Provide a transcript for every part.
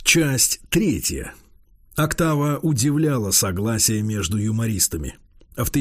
Часть 3. «Октава» удивляла согласие между юмористами. В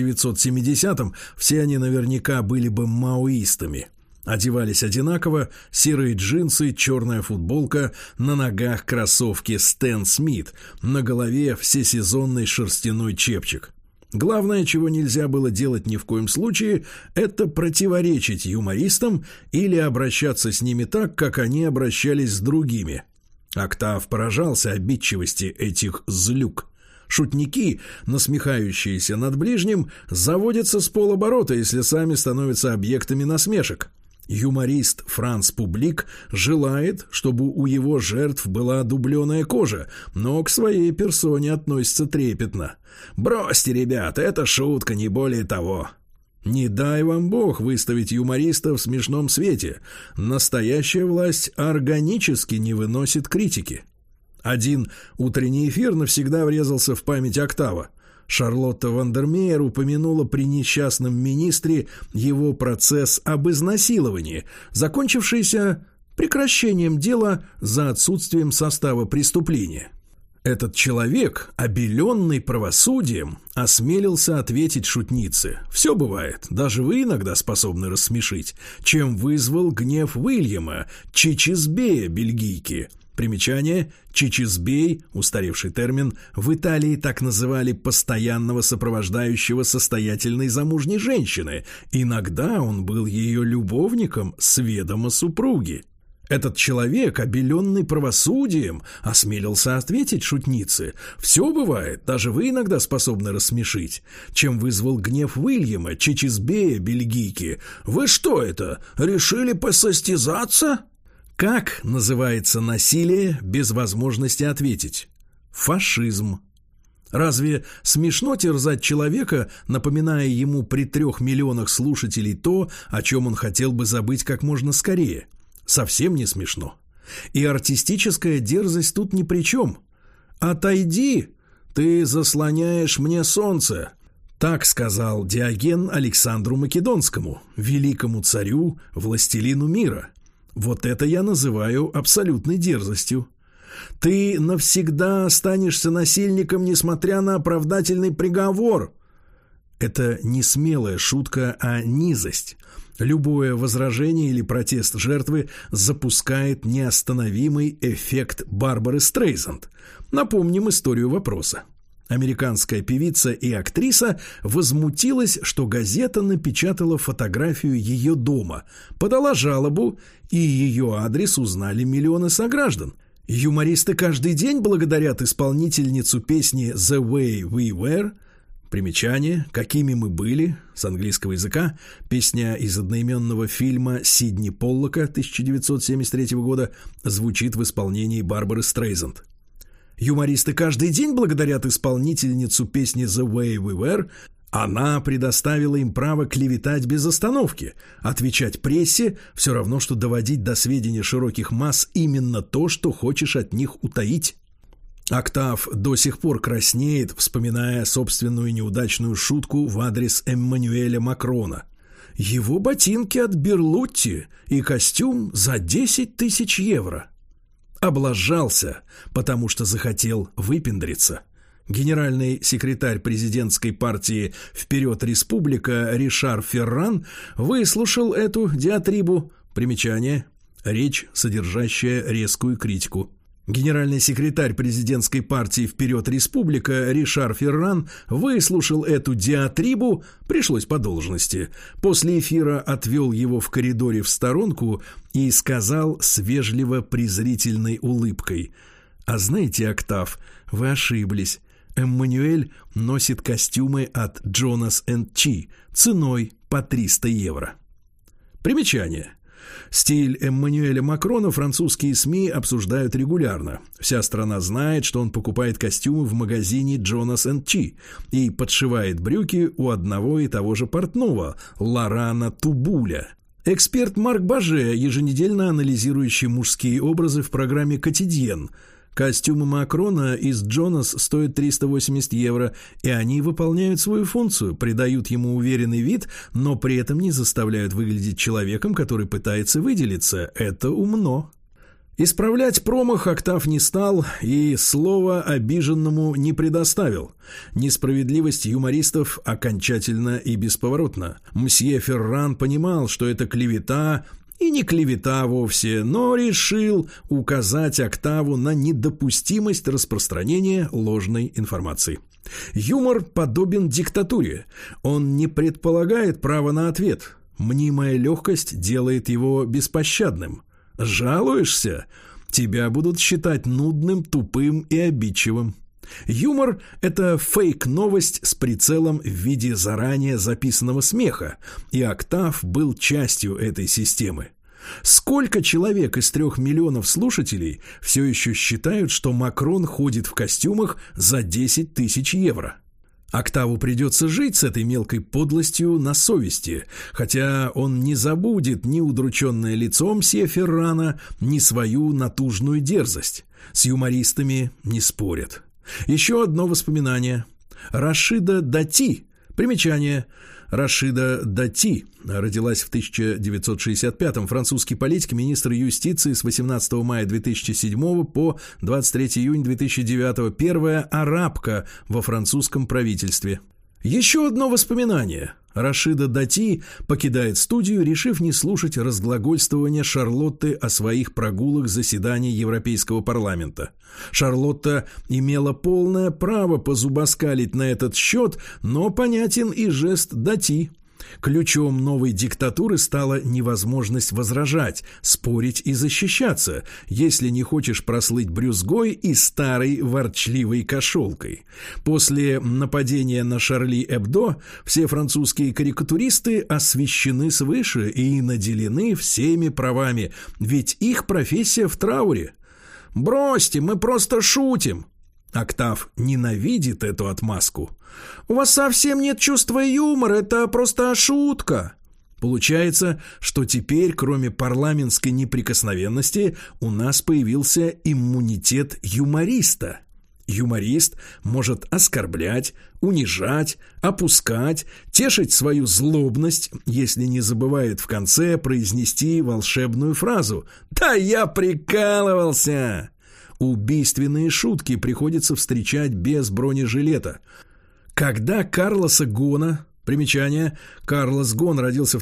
1970-м все они наверняка были бы маоистами. Одевались одинаково: серые джинсы, черная футболка, на ногах кроссовки Стэн Смит, на голове всесезонный шерстяной чепчик. Главное, чего нельзя было делать ни в коем случае, это противоречить юмористам или обращаться с ними так, как они обращались с другими. Октав поражался обидчивости этих злюк. Шутники, насмехающиеся над ближним, заводятся с полоборота, если сами становятся объектами насмешек. Юморист Франц Публик желает, чтобы у его жертв была дубленая кожа, но к своей персоне относится трепетно. «Бросьте, ребята, это шутка, не более того». Не дай вам Бог выставить юмориста в смешном свете. Настоящая власть органически не выносит критики. Один утренний эфир навсегда врезался в память Октава. Шарлотта Вандермеер упомянула при несчастном министре его процесс об изнасиловании, закончившийся прекращением дела за отсутствием состава преступления. Этот человек, обеленный правосудием, осмелился ответить шутнице: «Все бывает, даже вы иногда способны рассмешить», чем вызвал гнев Уильяма, Чичизбея бельгийки. Примечание: чичизбей, устаревший термин, в Италии так называли постоянного сопровождающего состоятельной замужней женщины. Иногда он был ее любовником с ведома супруги. Этот человек, обеленный правосудием, осмелился ответить шутнице: «Все бывает, даже вы иногда способны рассмешить», чем вызвал гнев Уильяма, Чичизбея бельгийки. «Вы что это, решили посостязаться?» Как называется насилие без возможности ответить? Фашизм. Разве смешно терзать человека, напоминая ему при 3 миллионах слушателей то, о чем он хотел бы забыть как можно скорее? Совсем не смешно. И артистическая дерзость тут ни при чем. «Отойди, ты заслоняешь мне солнце», — так сказал Диоген Александру Македонскому, великому царю, властелину мира. Вот это я называю абсолютной дерзостью. «Ты навсегда останешься насильником, несмотря на оправдательный приговор». Это не смелая шутка, а низость. Любое возражение или протест жертвы запускает неостановимый эффект Барбары Стрейзанд. Напомним историю вопроса. Американская певица и актриса возмутилась, что газета напечатала фотографию ее дома, подала жалобу, и ее адрес узнали миллионы сограждан. Юмористы каждый день благодарят исполнительницу песни «The Way We Were». Примечание: «Какими мы были» с английского языка, песня из одноименного фильма Сидни Поллока 1973 года, звучит в исполнении Барбары Стрейзанд. Юмористы каждый день благодарят исполнительницу песни «The Way We Were». Она предоставила им право клеветать без остановки. Отвечать прессе – все равно, что доводить до сведения широких масс именно то, что хочешь от них утаить. Октав до сих пор краснеет, вспоминая собственную неудачную шутку в адрес Эммануэля Макрона. Его ботинки от Берлутти и костюм за 10 000 евро. Облажался, потому что захотел выпендриться. Генеральный секретарь президентской партии «Вперед, Республика» Ришар Ферран выслушал эту диатрибу. Примечание: речь, содержащая резкую критику. Генеральный секретарь президентской партии «Вперед, Республика» Ришар Ферран выслушал эту диатрибу, пришлось по должности. После эфира отвел его в коридоре в сторонку и сказал с вежливо-презрительной улыбкой: «А знаете, Октав, вы ошиблись. Эммануэль носит костюмы от Jonas & Chi ценой по 300 евро». Примечание: стиль Эммануэля Макрона французские СМИ обсуждают регулярно. Вся страна знает, что он покупает костюмы в магазине Jonas & Chi и подшивает брюки у одного и того же портного Лорана Тубуля. Эксперт Марк Баже, еженедельно анализирующий мужские образы в программе «Котидьен». Костюмы Макрона из Jonas стоят 380 евро, и они выполняют свою функцию, придают ему уверенный вид, но при этом не заставляют выглядеть человеком, который пытается выделиться. Это умно. Исправлять промах Октав не стал и слова обиженному не предоставил. Несправедливость юмористов окончательно и бесповоротна. Мсье Ферран понимал, что это клевета, и не клевета вовсе, но решил указать Октаву на недопустимость распространения ложной информации. Юмор подобен диктатуре. Он не предполагает права на ответ. Мнимая легкость делает его беспощадным. Жалуешься? Тебя будут считать нудным, тупым и обидчивым. Юмор – это фейк-новость с прицелом в виде заранее записанного смеха, и Октав был частью этой системы. Сколько человек из 3 миллионов слушателей все еще считают, что Макрон ходит в костюмах за 10 тысяч евро? Октаву придется жить с этой мелкой подлостью на совести, хотя он не забудет ни удрученное лицо мсье Феррана, ни свою натужную дерзость. С юмористами не спорят. Еще одно воспоминание. Рашида Дати. Примечание. Рашида Дати родилась в 1965-м, французский политик, министр юстиции с 18 мая 2007 по 23 июня 2009, первая арабка во французском правительстве. Еще одно воспоминание. Рашида Дати покидает студию, решив не слушать разглагольствования Шарлотты о своих прогулах заседаний Европейского парламента. Шарлотта имела полное право позубоскалить на этот счет, но понятен и жест Дати. Ключом новой диктатуры стала невозможность возражать, спорить и защищаться, если не хочешь прослыть брюзгой и старой ворчливой кошелкой. После нападения на Шарли Эбдо все французские карикатуристы освящены свыше и наделены всеми правами, ведь их профессия в трауре. «Бросьте, мы просто шутим!» Октав ненавидит эту отмазку. «У вас совсем нет чувства юмора, это просто шутка». Получается, что теперь, кроме парламентской неприкосновенности, у нас появился иммунитет юмориста. Юморист может оскорблять, унижать, опускать, тешить свою злобность, если не забывает в конце произнести волшебную фразу «Да я прикалывался!». Убийственные шутки приходится встречать без бронежилета. Когда Карлоса Гона, примечание, Карлос Гон родился в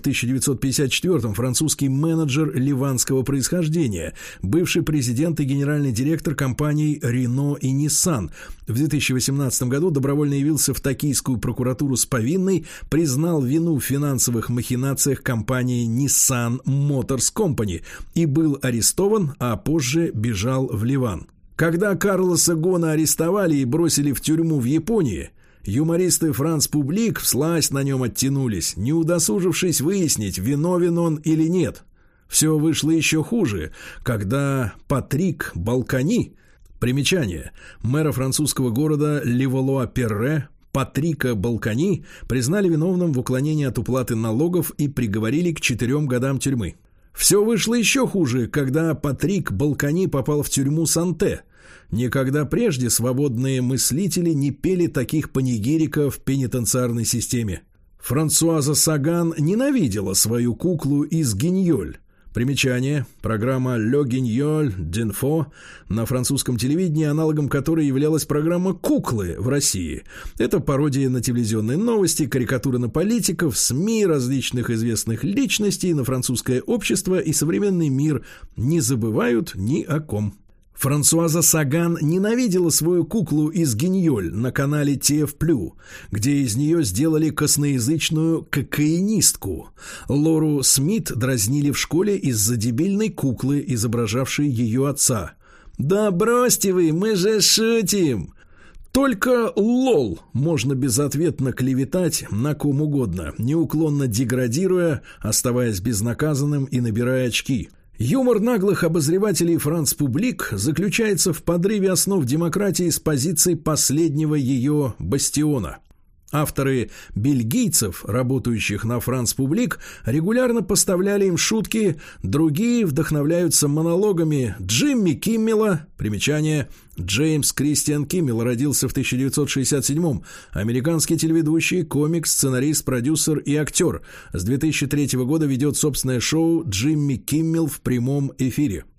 1954-м, французский менеджер ливанского происхождения, бывший президент и генеральный директор компаний Renault и Nissan. В 2018 году добровольно явился в токийскую прокуратуру с повинной, признал вину в финансовых махинациях компании Nissan Motors Company и был арестован, а позже бежал в Ливан. Когда Карлоса Гона арестовали и бросили в тюрьму в Японии, юмористы «Франс Публик» всласть на нем оттянулись, не удосужившись выяснить, виновен он или нет. Все вышло еще хуже, когда Патрик Балкани, примечание, мэра французского города Левалуа-Перре, Патрика Балкани, признали виновным в уклонении от уплаты налогов и приговорили к 4 годам тюрьмы. Все вышло еще хуже, когда Патрик Балкани попал в тюрьму Санте. Никогда прежде свободные мыслители не пели таких панигириков в пенитенциарной системе. Франсуаза Саган ненавидела свою куклу из Гиньоль. Примечание. Программа «Le Guignol d'Info» на французском телевидении, аналогом которой являлась программа «Куклы» в России. Это пародия на телевизионные новости, карикатуры на политиков, СМИ, различных известных личностей, на французское общество и современный мир. Не забывают ни о ком. Франсуаза Саган ненавидела свою куклу из Гиньоль на канале TF+, где из нее сделали косноязычную кокаинистку. Лору Смит дразнили в школе из-за дебильной куклы, изображавшей ее отца. «Да бросьте вы, мы же шутим!» Только лол можно безответно клеветать на ком угодно, неуклонно деградируя, оставаясь безнаказанным и набирая очки. Юмор наглых обозревателей «Франс Публик» заключается в подрыве основ демократии с позиции последнего ее бастиона. Авторы бельгийцев, работающих на «Франс Публик», регулярно поставляли им шутки, другие вдохновляются монологами Джимми Киммела, примечание, Джеймс Кристиан Киммел родился в 1967-м, американский телеведущий, комик, сценарист, продюсер и актер. С 2003 года ведет собственное шоу «Джимми Киммел в прямом эфире».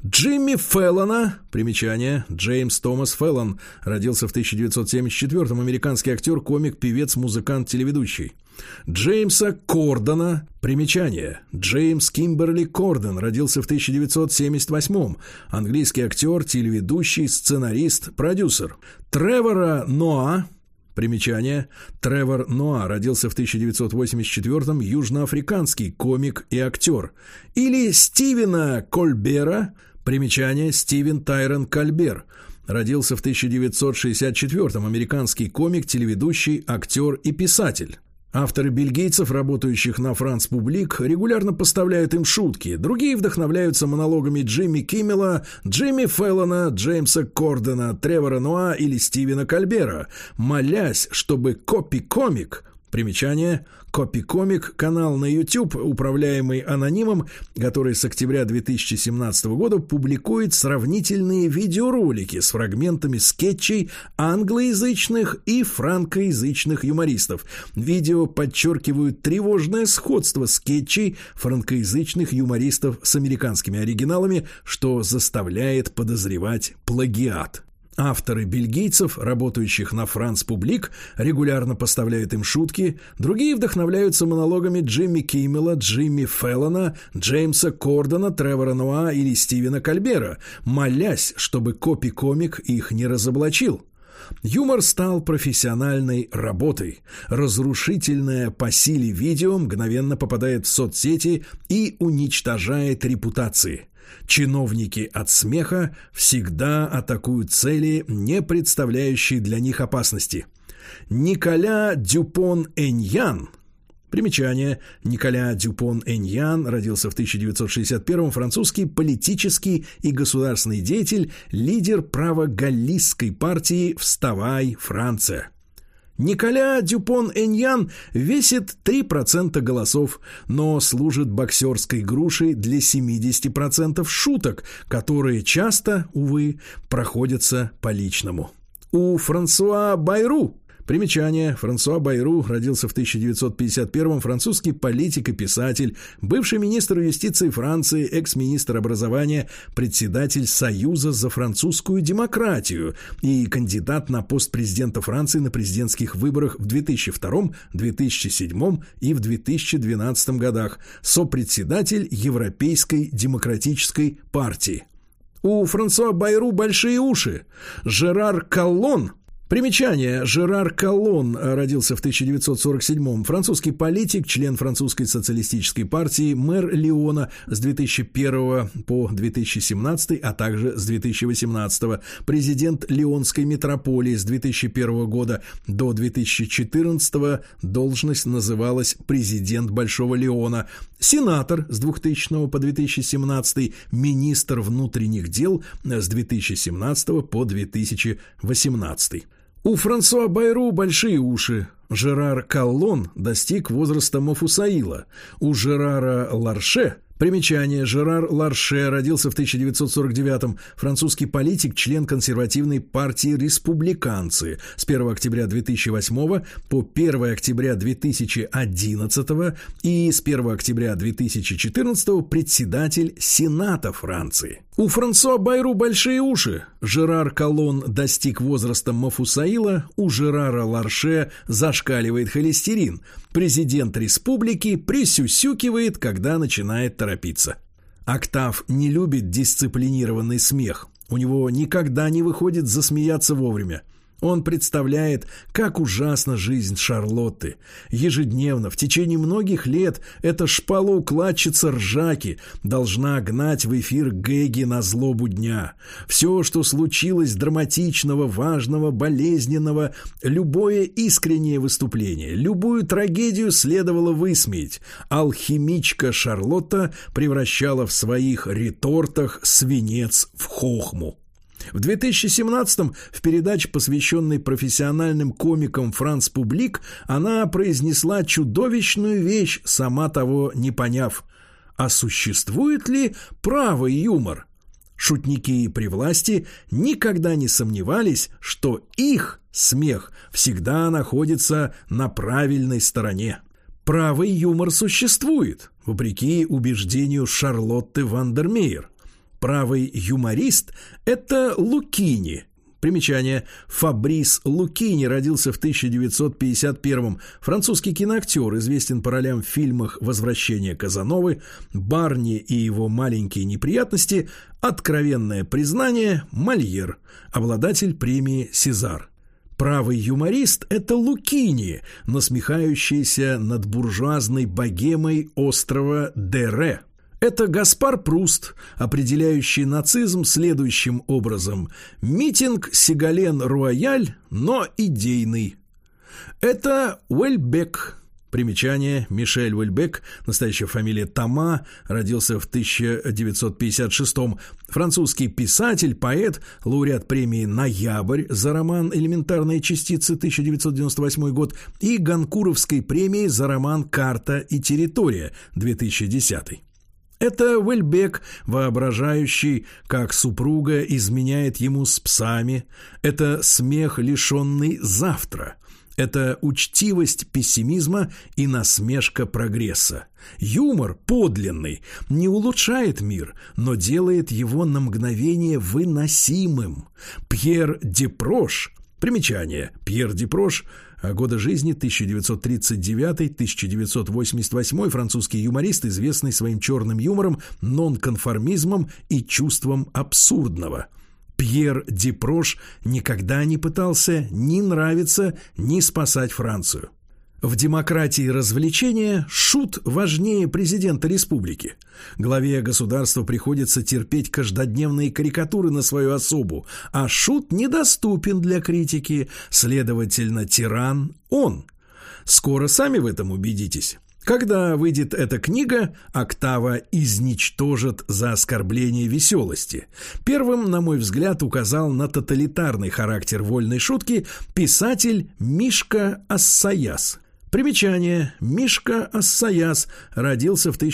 Джимми Фэллона, примечание, Джеймс Томас Фэллон, родился в 1974-м, американский актер, комик, певец, музыкант, телеведущий. Джеймса Кордона, примечание, Джеймс Кимберли Кордон, родился в 1978-м, английский актер, телеведущий, сценарист, продюсер. Тревора Ноа, примечание, Тревор Ноа, родился в 1984-м, южноафриканский комик и актер. Или Стивена Кольбера, примечание, Стивен Тайрон Кольбер, родился в 1964-м, американский комик, телеведущий, актер и писатель. Авторы бельгийцев, работающих на France Public, регулярно поставляют им шутки. Другие вдохновляются монологами Джимми Киммела, Джимми Фэллона, Джеймса Кордона, Тревора Ноа или Стивена Кольбера, молясь, чтобы Копи-комик, примечание, Копи-комик, канал на YouTube, управляемый анонимом, который с октября 2017 года публикует сравнительные видеоролики с фрагментами скетчей англоязычных и франкоязычных юмористов. Видео подчеркивают тревожное сходство скетчей франкоязычных юмористов с американскими оригиналами, что заставляет подозревать плагиат. Авторы бельгийцев, работающих на France Public, регулярно поставляют им шутки, другие вдохновляются монологами Джимми Киммела, Джимми Фэллона, Джеймса Кордона, Тревора Ноа или Стивена Кольбера, молясь, чтобы Копи-комик их не разоблачил. Юмор стал профессиональной работой. Разрушительное по силе видео мгновенно попадает в соцсети и уничтожает репутации. Чиновники от смеха всегда атакуют цели, не представляющие для них опасности. Николя Дюпон-Эньян, примечание, Николя Дюпон-Эньян родился в 1961-м, французский политический и государственный деятель, лидер правогаллистской партии «Вставай, Франция». Николя Дюпон-Эньян весит 3% голосов, но служит боксерской грушей для 70% шуток, которые часто, увы, проходятся по личному. У Франсуа Байру, примечание, Франсуа Байру родился в 1951-м, французский политик и писатель, бывший министр юстиции Франции, экс-министр образования, председатель Союза за французскую демократию и кандидат на пост президента Франции на президентских выборах в 2002, 2007 и в 2012 годах, сопредседатель Европейской демократической партии. У Франсуа Байру большие уши. Жерар Коллон, примечание, Жерар Коллон родился в 1947-м, французский политик, член французской социалистической партии, мэр Лиона с 2001 по 2017, а также с 2018, президент Лионской метрополии с 2001 года до 2014, должность называлась президент Большого Лиона, сенатор с 2000 по 2017, министр внутренних дел с 2017 по 2018. У Франсуа Байру большие уши. Жерар Коллон достиг возраста Мафусаила. У Жерара Ларше, примечание, Жерар Ларше родился в 1949-м, французский политик, член консервативной партии «Республиканцы» с 1 октября 2008 по 1 октября 2011 и с 1 октября 2014 председатель Сената Франции. У Франсуа Байру большие уши. Жерар Коллон достиг возраста Мафусаила, у Жерара Ларше зашкаливает холестерин. Президент республики присюсюкивает, когда начинает торопиться. Октав не любит дисциплинированный смех. У него никогда не выходит засмеяться вовремя. Он представляет, как ужасна жизнь Шарлотты. Ежедневно, в течение многих лет, эта шпалоукладчица Ржаки должна гнать в эфир гэги на злобу дня. Все, что случилось драматичного, важного, болезненного, любое искреннее выступление, любую трагедию следовало высмеять. Алхимичка Шарлотта превращала в своих ретортах свинец в хохму. В 2017-м в передаче, посвященной профессиональным комикам France Public, она произнесла чудовищную вещь, сама того не поняв. А существует ли правый юмор? Шутники при власти никогда не сомневались, что их смех всегда находится на правильной стороне. Правый юмор существует, вопреки убеждению Шарлотты Вандермеер. Правый юморист – это Лукини. Примечание. Фабрис Лукини родился в 1951-м. Французский киноактер, известен по ролям в фильмах «Возвращение Казановы», «Барни и его маленькие неприятности», «Откровенное признание», «Мольер», обладатель премии «Сезар». Правый юморист – это Лукини, насмехающийся над буржуазной богемой острова Дере. Это Гаспар Пруст, определяющий нацизм следующим образом: митинг Сигален-Руаяль, но идейный. Это Уэльбек. Примечание. Мишель Уэльбек, настоящая фамилия Тома, родился в 1956-м. Французский писатель, поэт, лауреат премии «Ноябрь» за роман «Элементарные частицы», 1998 год, и Ганкуровской премии за роман «Карта и территория», 2010. Это Уэльбек, воображающий, как супруга изменяет ему с псами. Это смех, лишенный завтра. Это учтивость пессимизма и насмешка прогресса. Юмор подлинный не улучшает мир, но делает его на мгновение выносимым. Пьер Депрош. Примечание. Пьер Депрош. Годы жизни 1939-1988, французский юморист, известный своим черным юмором, нонконформизмом и чувством абсурдного. Пьер Депрош никогда не пытался ни нравиться, ни спасать Францию. В демократии развлечения шут важнее президента республики. Главе государства приходится терпеть каждодневные карикатуры на свою особу, а шут недоступен для критики, следовательно, тиран он. Скоро сами в этом убедитесь. Когда выйдет эта книга, «Октава» изничтожит за оскорбление веселости. Первым, на мой взгляд, указал на тоталитарный характер вольной шутки писатель Мишка Ассаяс. Примечание. Мишка Ассаяс родился в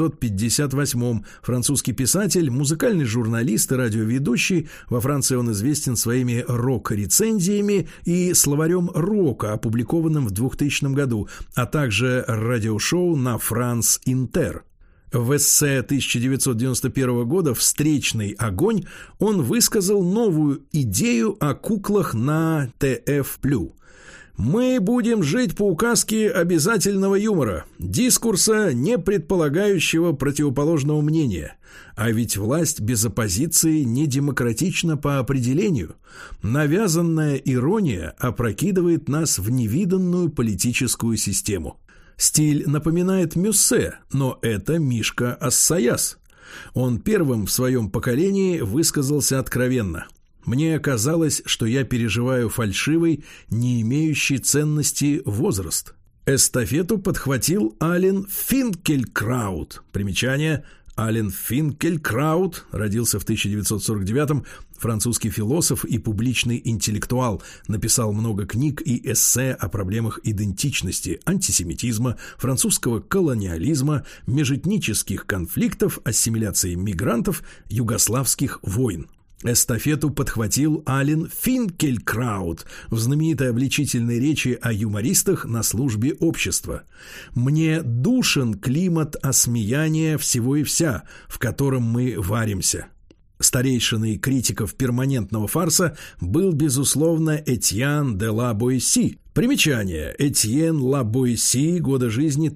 1958-м. Французский писатель, музыкальный журналист и радиоведущий. Во Франции он известен своими рок-рецензиями и словарем рока, опубликованным в 2000 году, а также радиошоу на France Inter. В эссе 1991 года «Встречный огонь» он высказал новую идею о куклах на ТФ+. Мы будем жить по указке обязательного юмора, дискурса, не предполагающего противоположного мнения. А ведь власть без оппозиции не демократична по определению. Навязанная ирония опрокидывает нас в невиданную политическую систему. Стиль напоминает Мюссе, но это Мишка Ассаяс. Он первым в своем поколении высказался откровенно. Мне казалось, что я переживаю фальшивый, не имеющий ценности возраст. Эстафету подхватил Ален Финкелькраут. Примечание. Ален Финкелькраут родился в 1949-м, французский философ и публичный интеллектуал, написал много книг и эссе о проблемах идентичности, антисемитизма, французского колониализма, межэтнических конфликтов, ассимиляции мигрантов, югославских войн. Эстафету подхватил Ален Финкелькраут в знаменитой обличительной речи о юмористах на службе общества. «Мне душен климат осмеяния всего и вся, в котором мы варимся». Старейшиной критиков перманентного фарса был, безусловно, Этьен де ла Бойси. Примечание. Этьен ла Бойси, годы жизни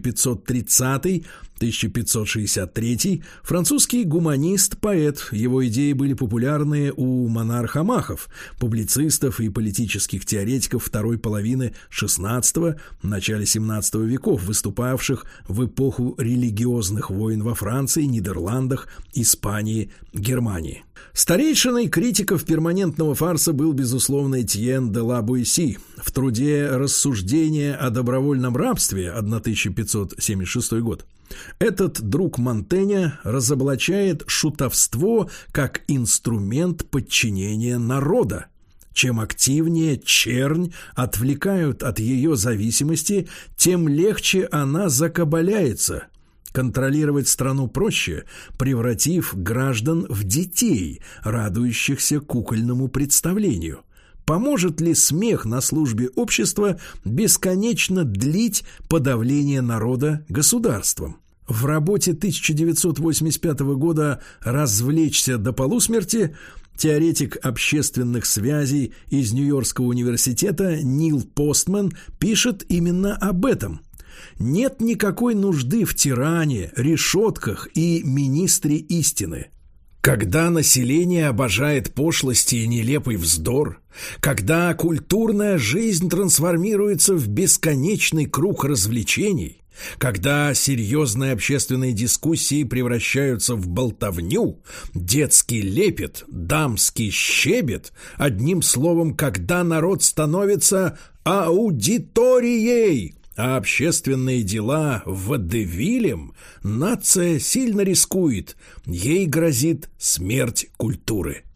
1530-1563, французский гуманист, поэт. Его идеи были популярны у монархомахов, публицистов и политических теоретиков второй половины XVI – начале XVII веков, выступавших в эпоху религиозных войн во Франции, Нидерландах, Испании, Германии. Старейшиной критиков перманентного фарса был, безусловно, Этьен де ла Бойси. В труде «Рассуждения о добровольном рабстве» 1576 год этот друг Монтэня разоблачает шутовство как инструмент подчинения народа. Чем активнее чернь отвлекают от ее зависимости, тем легче она закабаляется. Контролировать страну проще, превратив граждан в детей, радующихся кукольному представлению. Поможет ли смех на службе общества бесконечно длить подавление народа государством? В работе 1985 года «Развлечься до полусмерти» теоретик общественных связей из Нью-Йоркского университета Нил Постман пишет именно об этом. Нет никакой нужды в тиране, решетках и министре истины. Когда население обожает пошлости и нелепый вздор, когда культурная жизнь трансформируется в бесконечный круг развлечений, когда серьезные общественные дискуссии превращаются в болтовню, детский лепет, дамский щебет, одним словом, когда народ становится аудиторией, а общественные дела водевилем, нация сильно рискует, ей грозит смерть культуры.